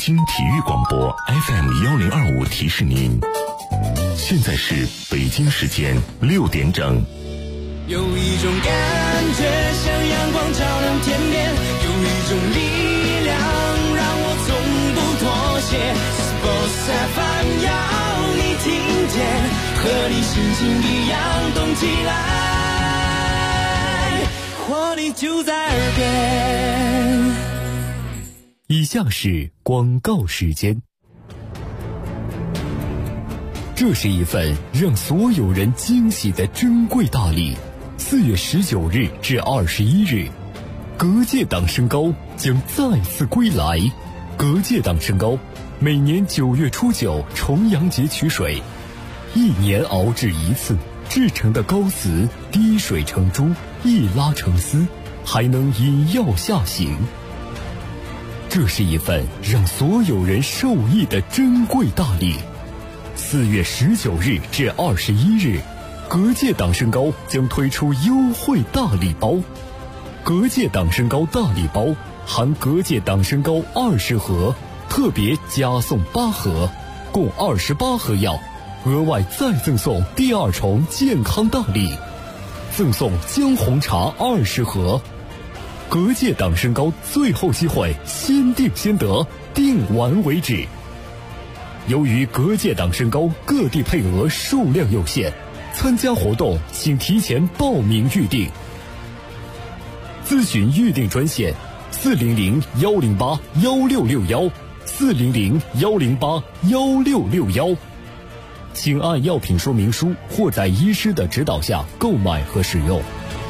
京体育广播 FM1025提示您，现在是北京时间6点整。 有一种感觉像阳光照亮天边，有一种力量让我从不妥协。Sports FM 要你听见，和你心情一样动起来，活力就在耳边。 以下是广告时间。这是一份让所有人惊喜的珍贵大礼。4月19日至21日，隔界党身高将再次归来。隔界党身高每年9月初9重阳节取水，1年熬制一次，制成的膏子滴水成珠，一拉成丝，还能引药下行。这是一份让所有人受益的珍贵大礼。4月19日至21日，隔界党身高将推出优惠大礼包。隔界党身高大礼包含隔界党身高20盒，特别加送8盒，共28盒药，额外再赠送第2重健康大礼，赠送姜红茶20盒。隔界党身高最后机会，先定先得，定完为止。由于隔界党身高各地配额数量有限，参加活动请提前报名预定。咨询预定专线400-108-1661，400-108-1661，请按药品说明书或在医师的指导下购买和使用。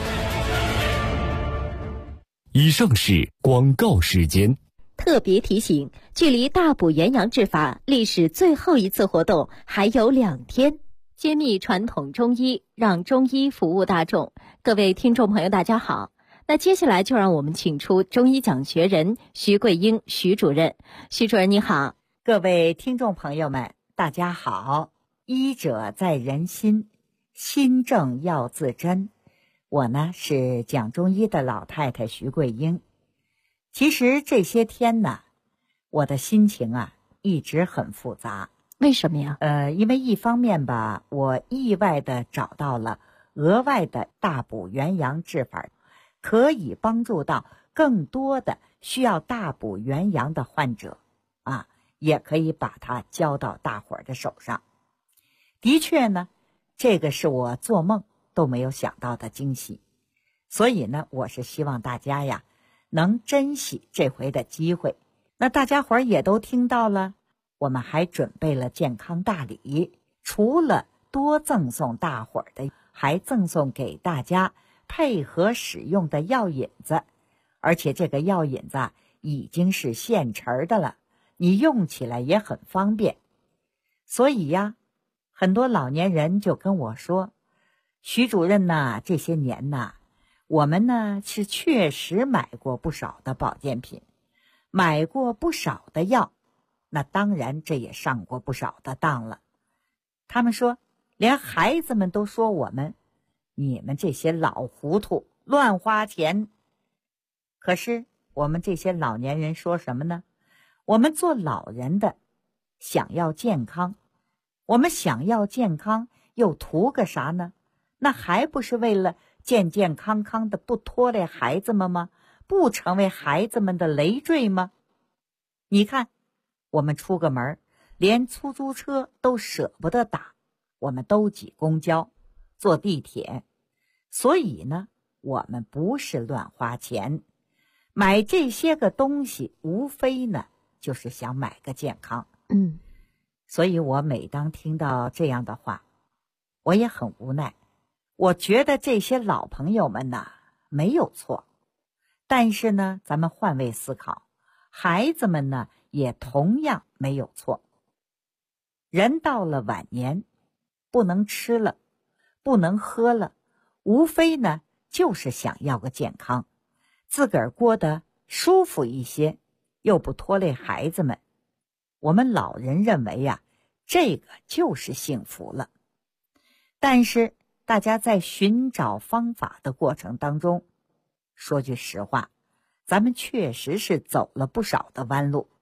以上是广告时间。 特别提醒，距离大补元阳治法历史最后一次活动还有2天，揭秘传统中医，让中医服务大众。各位听众朋友大家好，那接下来就让我们请出中医讲学人徐桂英徐主任。徐主任你好。 各位听众朋友们大家好。医者在人心，心正要自珍。我呢是讲中医的老太太徐桂英。其实这些天呢，我的心情一直很复杂。 为什么呀？ 因为一方面吧，我意外的找到了额外的大补元阳治法，可以帮助到更多的需要大补元阳的患者也可以把它交到大伙儿的手上。的确呢，这个是我做梦都没有想到的惊喜。所以呢，我是希望大家呀能珍惜这回的机会。那大家伙儿也都听到了，我们还准备了健康大礼，除了多赠送大伙儿的，还赠送给大家配合使用的药引子，而且这个药引子已经是现成的了，你用起来也很方便。所以呀，很多老年人就跟我说，徐主任呐，这些年呐，我们呢是确实买过不少的保健品，买过不少的药，那当然这也上过不少的当了。他们说，连孩子们都说我们，你们这些老糊涂，乱花钱。可是我们这些老年人说什么呢？我们做老人的想要健康，我们想要健康又图个啥呢？那还不是为了健健康康的，不拖累孩子们吗？不成为孩子们的累赘吗？你看，我们出个门，连出租车都舍不得打，我们都挤公交，坐地铁。所以呢，我们不是乱花钱，买这些个东西，无非呢就是想买个健康。所以我每当听到这样的话，我也很无奈。我觉得这些老朋友们呐，没有错，但是呢，咱们换位思考，孩子们呢也同样没有错。人到了晚年，不能吃了，不能喝了，无非呢就是想要个健康，自个儿过得舒服一些，又不拖累孩子们。我们老人认为呀，这个就是幸福了。但是大家在寻找方法的过程当中，说句实话，咱们确实是走了不少的弯路。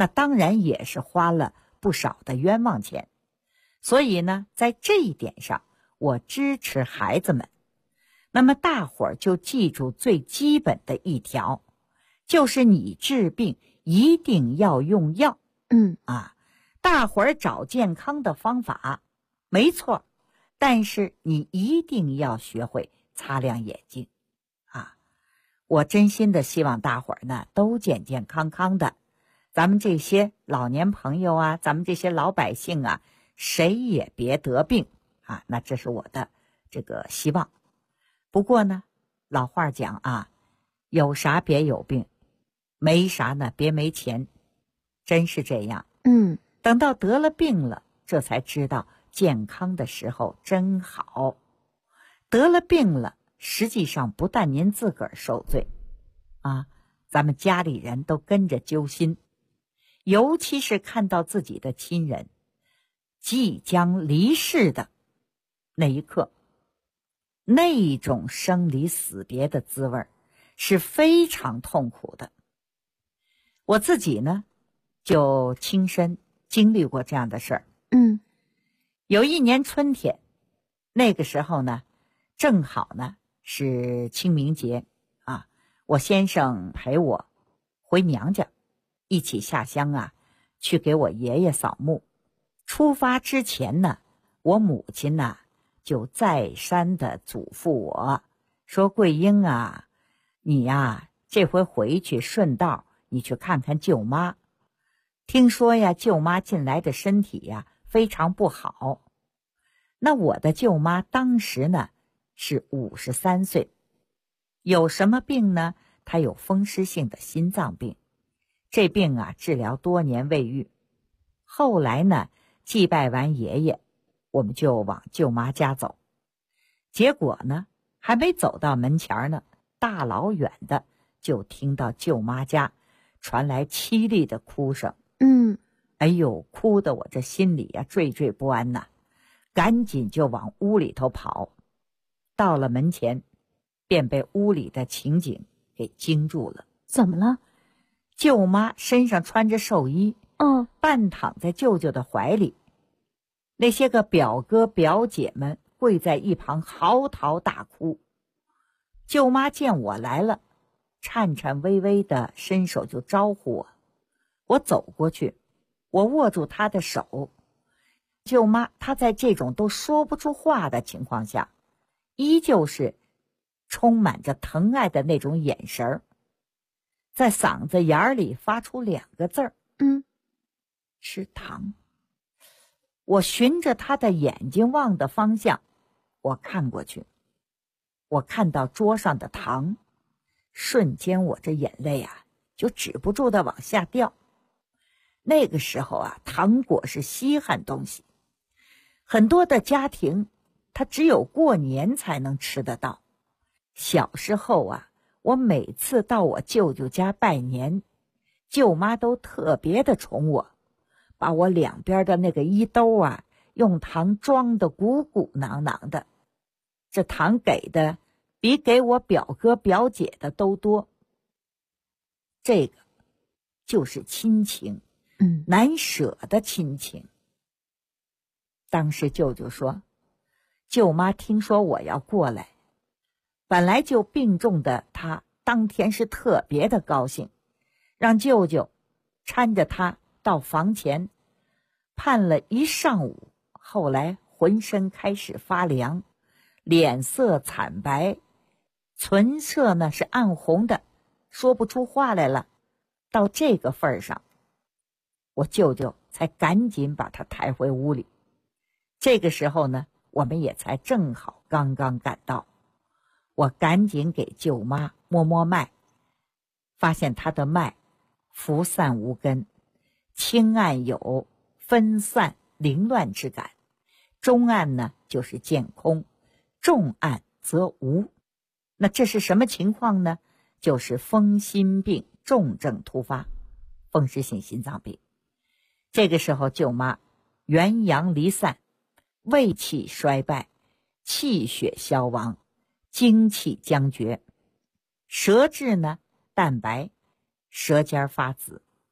那当然也是花了不少的冤枉钱。所以呢，在这一点上，我支持孩子们。那么大伙儿就记住最基本的一条，就是你治病一定要用药。大伙儿找健康的方法，没错，但是你一定要学会擦亮眼睛啊！我真心的希望大伙儿呢都健健康康的，咱们这些老年朋友啊，咱们这些老百姓啊，谁也别得病啊！那这是我的这个希望。不过呢，老话讲啊，有啥别有病，没啥呢别没钱，真是这样。等到得了病了，这才知道健康的时候真好。得了病了，实际上不但您自个儿受罪啊，咱们家里人都跟着揪心。尤其是看到自己的亲人即将离世的那一刻，那种生离死别的滋味是非常痛苦的。我自己呢，就亲身经历过这样的事儿。有一年春天，那个时候呢，正好呢是清明节啊，我先生陪我回娘家，一起下乡啊，去给我爷爷扫墓。出发之前呢，我母亲呢就再三的嘱咐我说：“桂英啊，你呀这回回去顺道你去看看舅妈。听说呀，舅妈近来的身体呀非常不好。”那我的舅妈当时呢是53岁，有什么病呢？她有风湿性的心脏病，这病啊治疗多年未愈。后来呢，祭拜完爷爷，我们就往舅妈家走。结果呢，还没走到门前呢，大老远的就听到舅妈家传来凄厉的哭声。哎呦，哭得我这心里啊惴惴不安呐，赶紧就往屋里头跑。到了门前，便被屋里的情景给惊住了。 怎么了？ 舅妈身上穿着寿衣，半躺在舅舅的怀里。那些个表哥表姐们跪在一旁嚎啕大哭。舅妈见我来了，颤颤巍巍的伸手就招呼我。我走过去，我握住她的手。舅妈她在这种都说不出话的情况下，依旧是充满着疼爱的那种眼神儿，在嗓子眼里发出2个字儿：吃糖。我循着他的眼睛望的方向，我看过去，我看到桌上的糖，瞬间我这眼泪啊就止不住的往下掉。那个时候啊，糖果是稀罕东西，很多的家庭他只有过年才能吃得到。小时候啊，我每次到我舅舅家拜年，舅妈都特别的宠我，把我两边的那个衣兜啊用糖装得鼓鼓囊囊的，这糖给的比给我表哥表姐的都多。这个就是亲情，难舍的亲情。当时舅舅说，舅妈听说我要过来，本来就病重的她当天是特别的高兴，让舅舅搀着她到房前，盼了一上午，后来浑身开始发凉，脸色惨白，唇色呢是暗红的，说不出话来了。到这个份上，我舅舅才赶紧把他抬回屋里。这个时候呢，我们也才正好刚刚赶到。我赶紧给舅妈摸摸脉，发现她的脉浮散无根，轻按有分散凌乱之感，中按呢就是见空，重按则无。那这是什么情况呢？就是风心病重症突发，风湿性心脏病。这个时候舅妈元阳离散，胃气衰败，气血消亡，精气将绝，舌质呢淡白，舌尖发紫。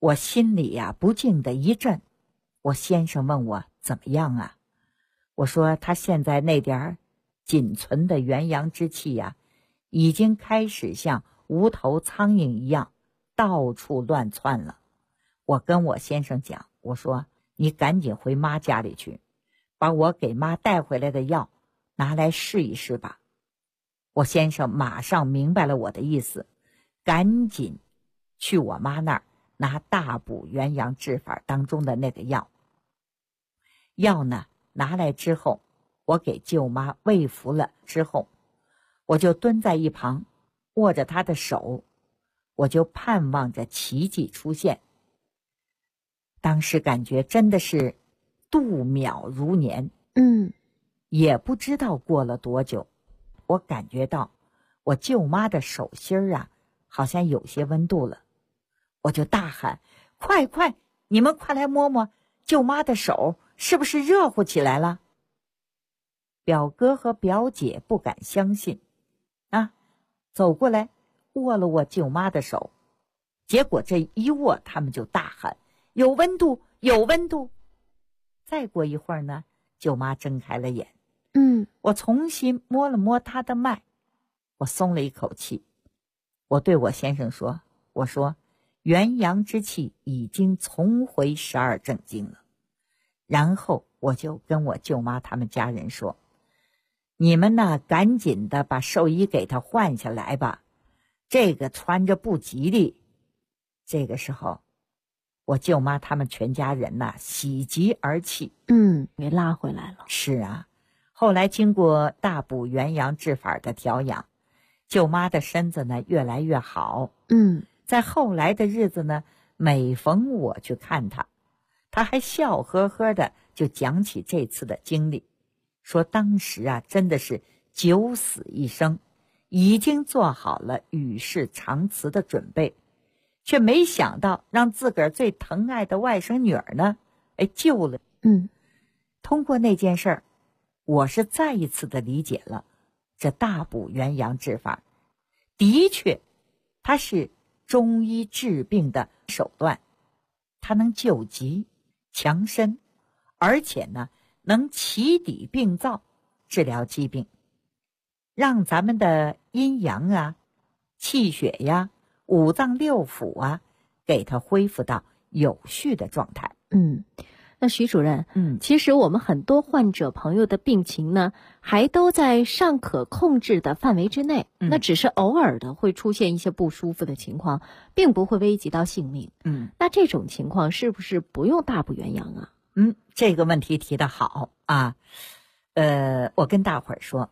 我心里呀不禁的一震。我先生问我怎么样啊？我说他现在那点仅存的元阳之气呀，已经开始像无头苍蝇一样到处乱窜了。我跟我先生讲，我说你赶紧回妈家里去，把我给妈带回来的药拿来试一试吧。我先生马上明白了我的意思，赶紧去我妈那儿拿大补元阳治法当中的那个药。药呢拿来之后，我给舅妈喂服了之后，我就蹲在一旁握着她的手，我就盼望着奇迹出现。当时感觉真的是度秒如年，也不知道过了多久，我感觉到我舅妈的手心啊好像有些温度了，我就大喊，快快，你们快来摸摸舅妈的手是不是热乎起来了。表哥和表姐不敢相信啊，走过来握了握舅妈的手，结果这一握他们就大喊，有温度，有温度。再过一会儿呢，舅妈睁开了眼，我重新摸了摸她的脉，我松了一口气。我对我先生说，我说元阳之气已经重回12正经了。然后我就跟我舅妈他们家人说，你们呢赶紧的把寿衣给他换下来吧，这个穿着不吉利。这个时候我舅妈他们全家人呐喜极而泣， 给拉回来了。 是啊，后来经过大补元阳治法的调养，舅妈的身子呢越来越好。在后来的日子呢，每逢我去看她，她还笑呵呵的就讲起这次的经历，说当时啊真的是九死一生，已经做好了与世长辞的准备，却没想到让自个儿最疼爱的外甥女儿呢救了。通过那件事儿，我是再一次的理解了这大补元阳治法的确它是中医治病的手段，它能救急强身，而且呢能起抵病灶，治疗疾病，让咱们的阴阳啊气血呀五脏六腑啊给它恢复到有序的状态。 那徐主任，其实我们很多患者朋友的病情呢，还都在尚可控制的范围之内，那只是偶尔的会出现一些不舒服的情况，并不会危及到性命。那这种情况是不是不用大补元阳啊？ 这个问题提得好啊。我跟大伙儿说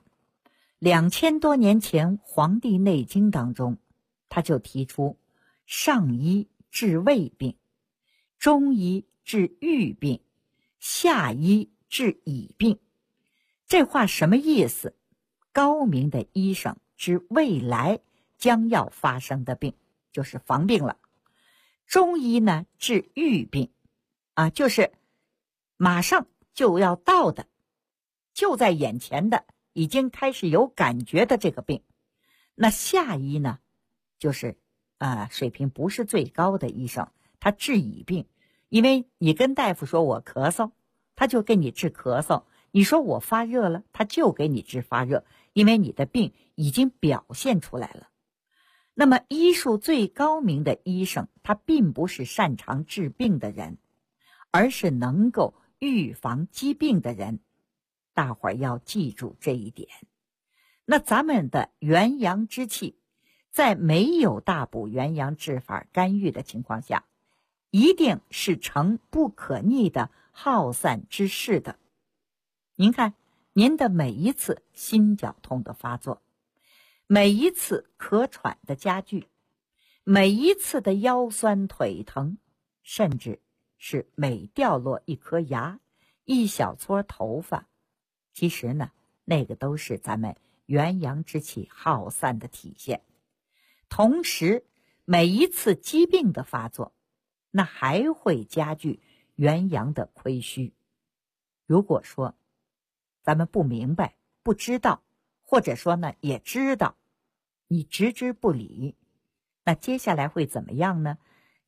，2000多年前《黄帝内经》当中，他就提出上医治胃病，中医治郁病，下医治已病。这话什么意思？高明的医生治未来将要发生的病，就是防病了。中医呢治郁病啊，就是马上就要到的，就在眼前的，已经开始有感觉的这个病。那下医呢，就是水平不是最高的医生，他治已病。因为你跟大夫说我咳嗽，他就给你治咳嗽；你说我发热了，他就给你治发热，因为你的病已经表现出来了。那么医术最高明的医生，他并不是擅长治病的人，而是能够预防疾病的人。大伙儿要记住这一点。那咱们的元阳之气，在没有大补元阳治法干预的情况下，一定是成不可逆的耗散之势的。您看，您的每一次心绞痛的发作，每一次咳喘的加剧，每一次的腰酸腿疼，甚至是每掉落一颗牙、一小撮头发，其实呢，那个都是咱们元阳之气耗散的体现。同时，每一次疾病的发作，那还会加剧元阳的亏虚。如果说咱们不明白、不知道，或者说呢也知道，你置之不理，那接下来会怎么样呢？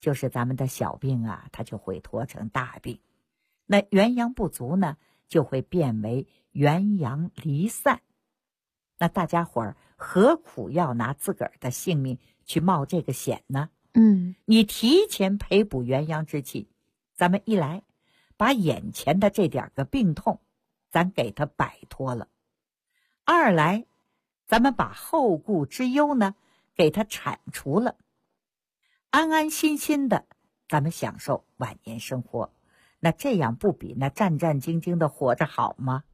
就是咱们的小病啊，它就会拖成大病。那元阳不足呢，就会变为元阳离散。那大家伙儿何苦要拿自个儿的性命去冒这个险呢？你提前培补元阳之气，咱们一来把眼前的这点个病痛咱给它摆脱了，二来咱们把后顾之忧呢给它铲除了，安安心心的咱们享受晚年生活。那这样不比那战战兢兢的活着好吗？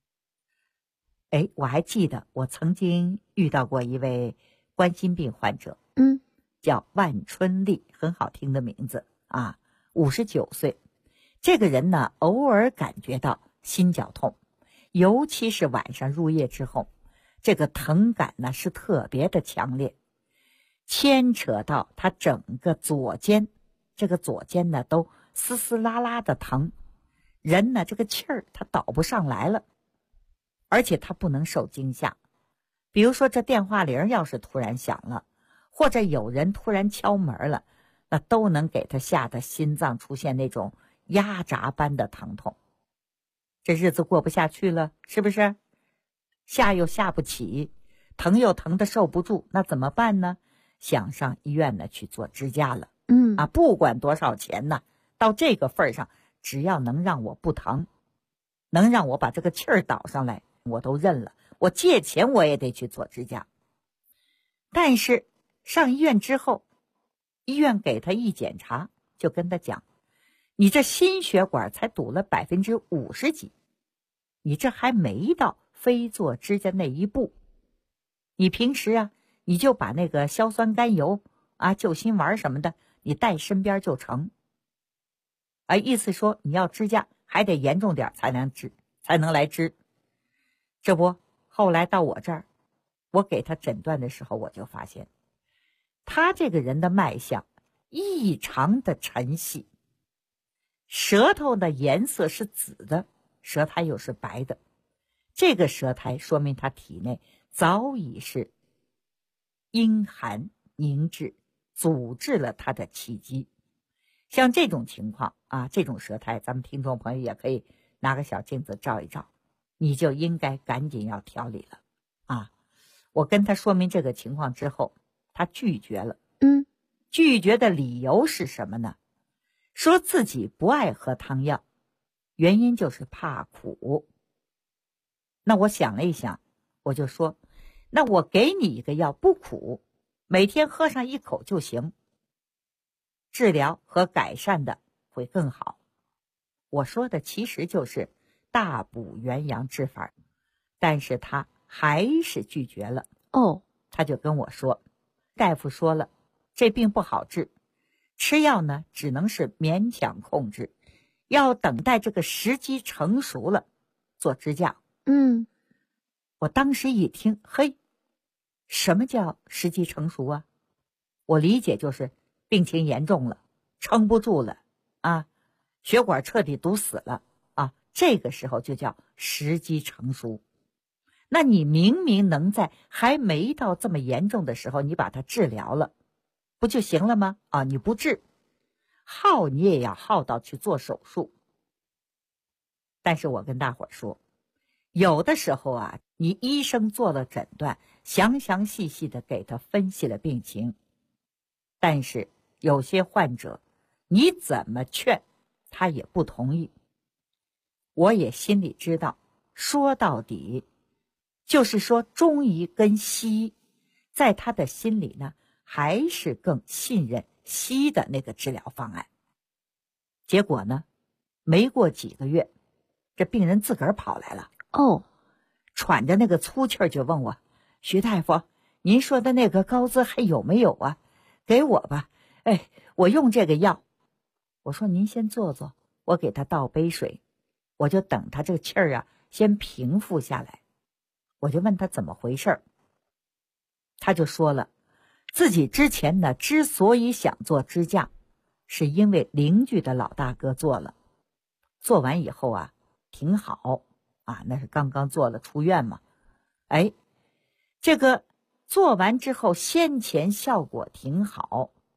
我还记得我曾经遇到过一位冠心病患者，叫万春丽，很好听的名字啊，59岁。这个人呢，偶尔感觉到心绞痛，尤其是晚上入夜之后，这个疼感呢是特别的强烈，牵扯到他整个左肩，这个左肩呢都丝丝拉拉的疼，人呢这个气儿他倒不上来了，而且他不能受惊吓。比如说这电话铃要是突然响了，或者有人突然敲门了，那都能给他吓得心脏出现那种压榨般的疼痛。这日子过不下去了，是不是？下又下不起，疼又疼得受不住，那怎么办呢？想上医院呢去做支架了。不管多少钱呢，到这个份上，只要能让我不疼，能让我把这个气儿倒上来，我都认了。我借钱我也得去做支架。但是上医院之后，医院给他一检查，就跟他讲，你这心血管才堵了50%几，你这还没到非做支架那一步。你平时啊，你就把那个硝酸甘油啊、救心丸什么的，你带身边就成。意思说你要支架还得严重点才能来支。这不，后来到我这儿，我给他诊断的时候，我就发现他这个人的脉象异常的沉细，舌头的颜色是紫的，舌苔又是白的。这个舌苔说明他体内早已是阴寒凝滞，阻滞了他的气机。像这种情况啊，这种舌苔，咱们听众朋友也可以拿个小镜子照一照，你就应该赶紧要调理了啊！我跟他说明这个情况之后，他拒绝了。拒绝的理由是什么呢？说自己不爱喝汤药，原因就是怕苦。那我想了一想，我就说，那我给你一个药，不苦，每天喝上1口就行，治疗和改善的会更好。我说的其实就是大补元阳之法，但是他还是拒绝了。他就跟我说，大夫说了，这病不好治，吃药呢只能是勉强控制，要等待这个时机成熟了做支架。我当时一听，嘿，什么叫时机成熟啊？我理解就是病情严重了，撑不住了啊，血管彻底堵死了啊，这个时候就叫时机成熟。那你明明能在还没到这么严重的时候，你把它治疗了，不就行了吗？你不治，耗你也要耗到去做手术。但是我跟大伙儿说，有的时候啊，你医生做了诊断，详详细细的给他分析了病情，但是有些患者你怎么劝他也不同意。我也心里知道，说到底就是说中医跟西医在他的心里呢，还是更信任西医的那个治疗方案。结果呢，没过几个月，这病人自个儿跑来了，喘着那个粗气儿就问我，徐大夫，您说的那个膏子还有没有啊？给我吧，我用这个药。我说您先坐坐，我给他倒杯水，我就等他这个气儿啊先平复下来。我就问他怎么回事，他就说了，自己之前呢之所以想做支架，是因为邻居的老大哥做了，做完以后啊挺好啊，那是刚刚做了出院嘛。这个做完之后先前效果挺好，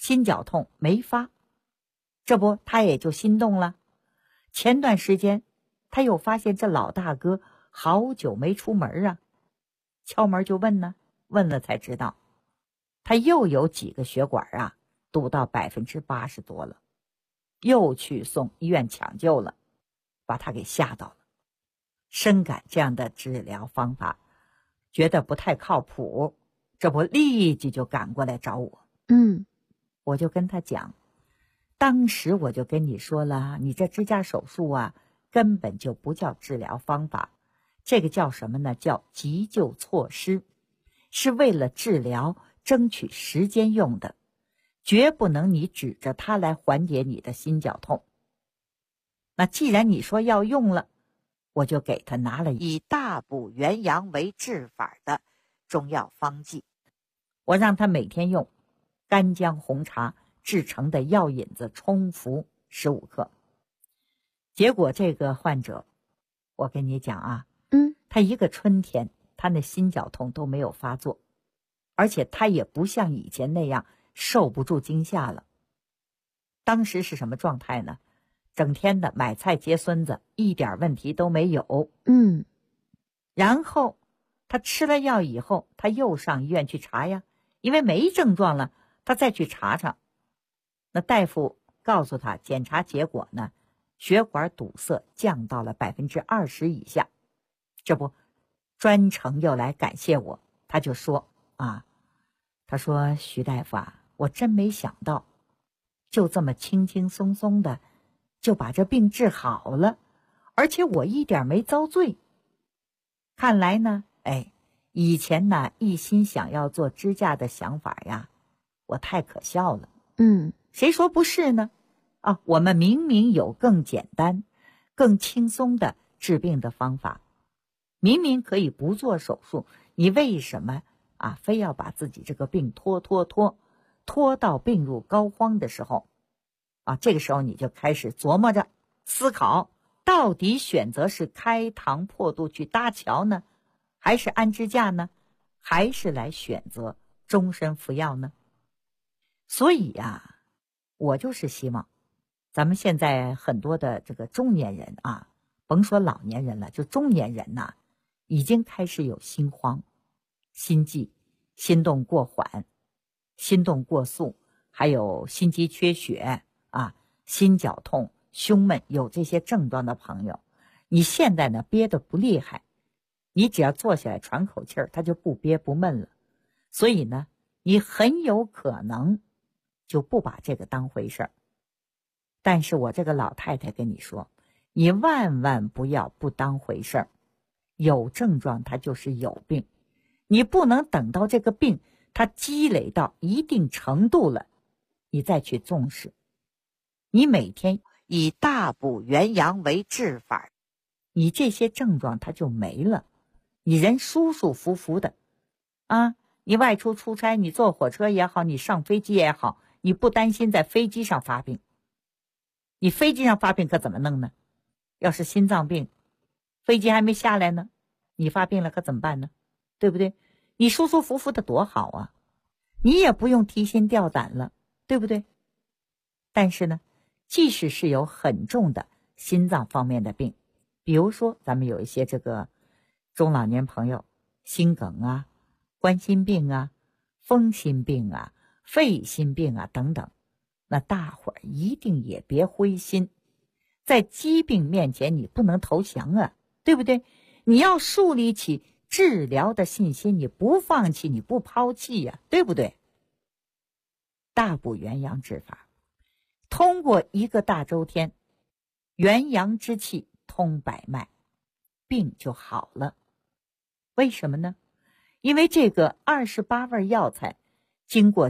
心绞痛没发，这不他也就心动了。前段时间他又发现这老大哥好久没出门啊，敲门就问呢，问了才知道他又有几个血管啊堵到80%多了，又去送医院抢救了，把他给吓到了。深感这样的治疗方法觉得不太靠谱，这不立即就赶过来找我。我就跟他讲，当时我就跟你说了，你这支架手术啊根本就不叫治疗方法，这个叫什么呢？叫急救措施，是为了治疗争取时间用的，绝不能你指着它来缓解你的心绞痛。那既然你说要用了，我就给他拿了以大补元阳为治法的中药方剂，我让他每天用干姜红茶制成的药引子冲服15克。结果这个患者，我跟你讲啊，他一个春天他那心绞痛都没有发作，而且他也不像以前那样受不住惊吓了。当时是什么状态呢？整天的买菜接孙子，一点问题都没有。然后他吃了药以后，他又上医院去查呀，因为没症状了，他再去查查。那大夫告诉他，检查结果呢，血管堵塞降到了20%以下。这不专程又来感谢我，他就说他说徐大夫啊，我真没想到就这么轻轻松松的就把这病治好了，而且我一点没遭罪。看来呢，以前呢一心想要做支架的想法呀，我太可笑了。谁说不是呢？我们明明有更简单、更轻松的治病的方法，明明可以不做手术，你为什么非要把自己这个病拖到病入膏肓的时候这个时候你就开始琢磨着思考，到底选择是开膛破肚去搭桥呢，还是安支架呢，还是来选择终身服药呢？所以我就是希望咱们现在很多的这个中年人甭说老年人了，就中年人已经开始有心慌、心悸、心动过缓、心动过速，还有心肌缺血心绞痛、胸闷，有这些症状的朋友，你现在呢憋得不厉害，你只要坐下来喘口气儿，他就不憋不闷了。所以呢，你很有可能就不把这个当回事儿。但是我这个老太太跟你说，你万万不要不当回事儿。有症状它就是有病，你不能等到这个病它积累到一定程度了，你再去重视。你每天以大补元阳为治法，你这些症状它就没了，你人舒舒服服的你外出出差，你坐火车也好，你上飞机也好，你不担心在飞机上发病。你飞机上发病可怎么弄呢？要是心脏病，飞机还没下来呢，你发病了可怎么办呢？对不对？你舒舒服服的多好啊，你也不用提心吊胆了，对不对？但是呢，即使是有很重的心脏方面的病，比如说咱们有一些这个中老年朋友，心梗冠心病风心病肺心病等等，那大伙儿一定也别灰心，在疾病面前你不能投降对不对？你要树立起治疗的信心，你不放弃，你不抛弃对不对？大补元阳治法，通过一个大周天，元阳之气通百脉，病就好了。为什么呢？因为这个28味药材经过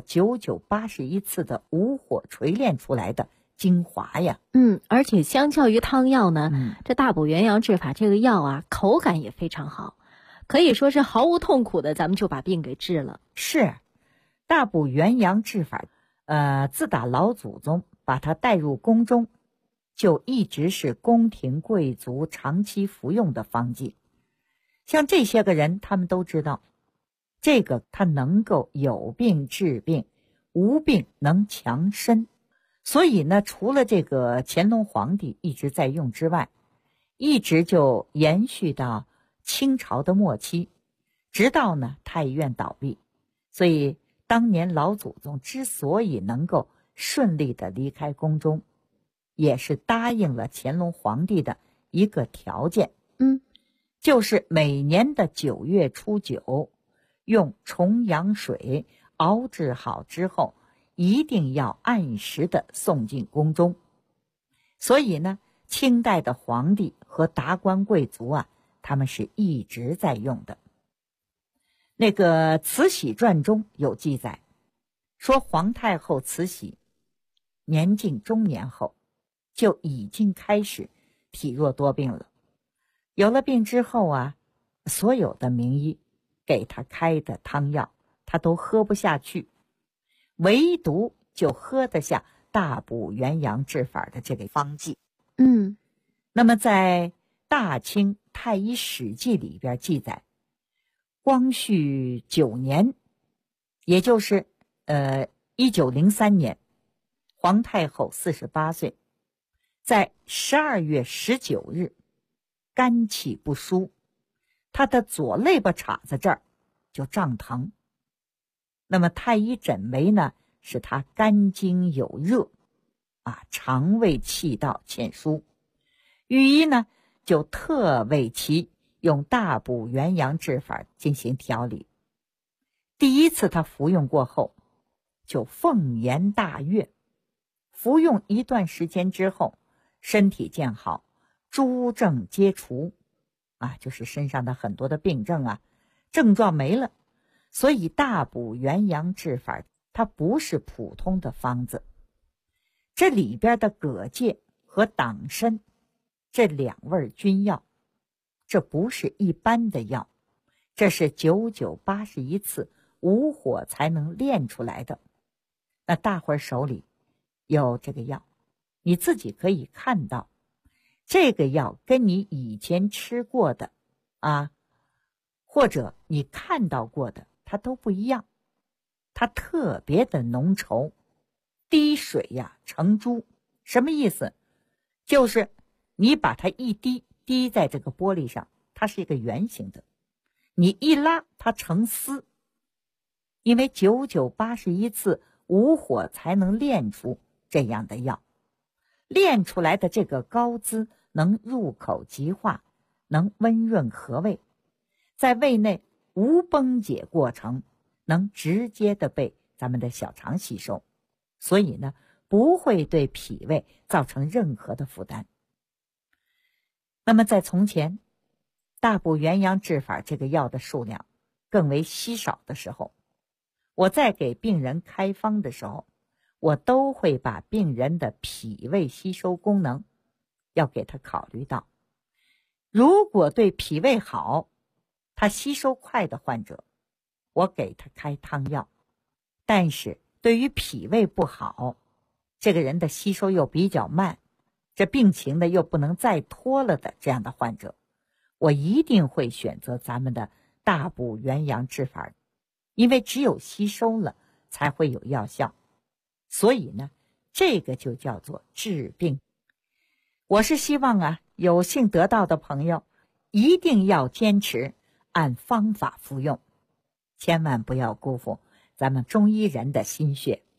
9981次的无火锤炼出来的精华呀。 而且相较于汤药呢，这大补元阳治法这个药口感也非常好，可以说是毫无痛苦的咱们就把病给治了。 是，大补元阳治法自打老祖宗把它带入宫中，就一直是宫廷贵族长期服用的方剂。像这些个人他们都知道，这个它能够有病治病， 无病能强身。所以呢，除了这个乾隆皇帝一直在用之外，一直就延续到清朝的末期，直到呢太医院倒闭。所以当年老祖宗之所以能够顺利的离开宫中，也是答应了乾隆皇帝的一个条件，就是每年的9月初9，用重阳水熬制好之后，一定要按时的送进宫中。所以呢，清代的皇帝和达官贵族啊，他们是一直在用的。那个《慈禧传》中有记载，说皇太后慈禧年近中年后，就已经开始体弱多病了。有了病之后啊，所有的名医给他开的汤药，他都喝不下去，唯独就喝得下大补元阳治法的这个方剂。那么在《大清太医史记》里边记载，光绪9年，也就是1903年，皇太后48岁，在12月19日，肝气不舒，她的左肋巴叉子这儿就胀疼。那么太医诊为呢，是她肝经有热肠胃气道欠舒。御医呢就特为其用大补元阳治法进行调理。第一次他服用过后，就凤颜大悦，服用一段时间之后，身体渐好，诸症皆除就是身上的很多的病症症状没了。所以大补元阳治法它不是普通的方子，这里边的葛芥和党参这2味君药，这不是一般的药，这是9981次无火才能炼出来的。那大伙儿手里有这个药，你自己可以看到，这个药跟你以前吃过的或者你看到过的，它都不一样。它特别的浓稠，滴水成珠。什么意思？就是你把它一滴在这个玻璃上，它是一个圆形的，你一拉它成丝。因为9981次无火才能炼出这样的药，炼出来的这个膏滋能入口即化，能温润和胃，在胃内无崩解过程，能直接的被咱们的小肠吸收，所以呢不会对脾胃造成任何的负担。那么在从前，大补元阳治法这个药的数量更为稀少的时候，我在给病人开方的时候，我都会把病人的脾胃吸收功能要给他考虑到。如果对脾胃好，他吸收快的患者，我给他开汤药。但是对于脾胃不好，这个人的吸收又比较慢，这病情呢又不能再拖了的这样的患者，我一定会选择咱们的大补元阳治法，因为只有吸收了才会有药效。所以呢，这个就叫做治病。我是希望有幸得到的朋友一定要坚持按方法服用，千万不要辜负咱们中医人的心血。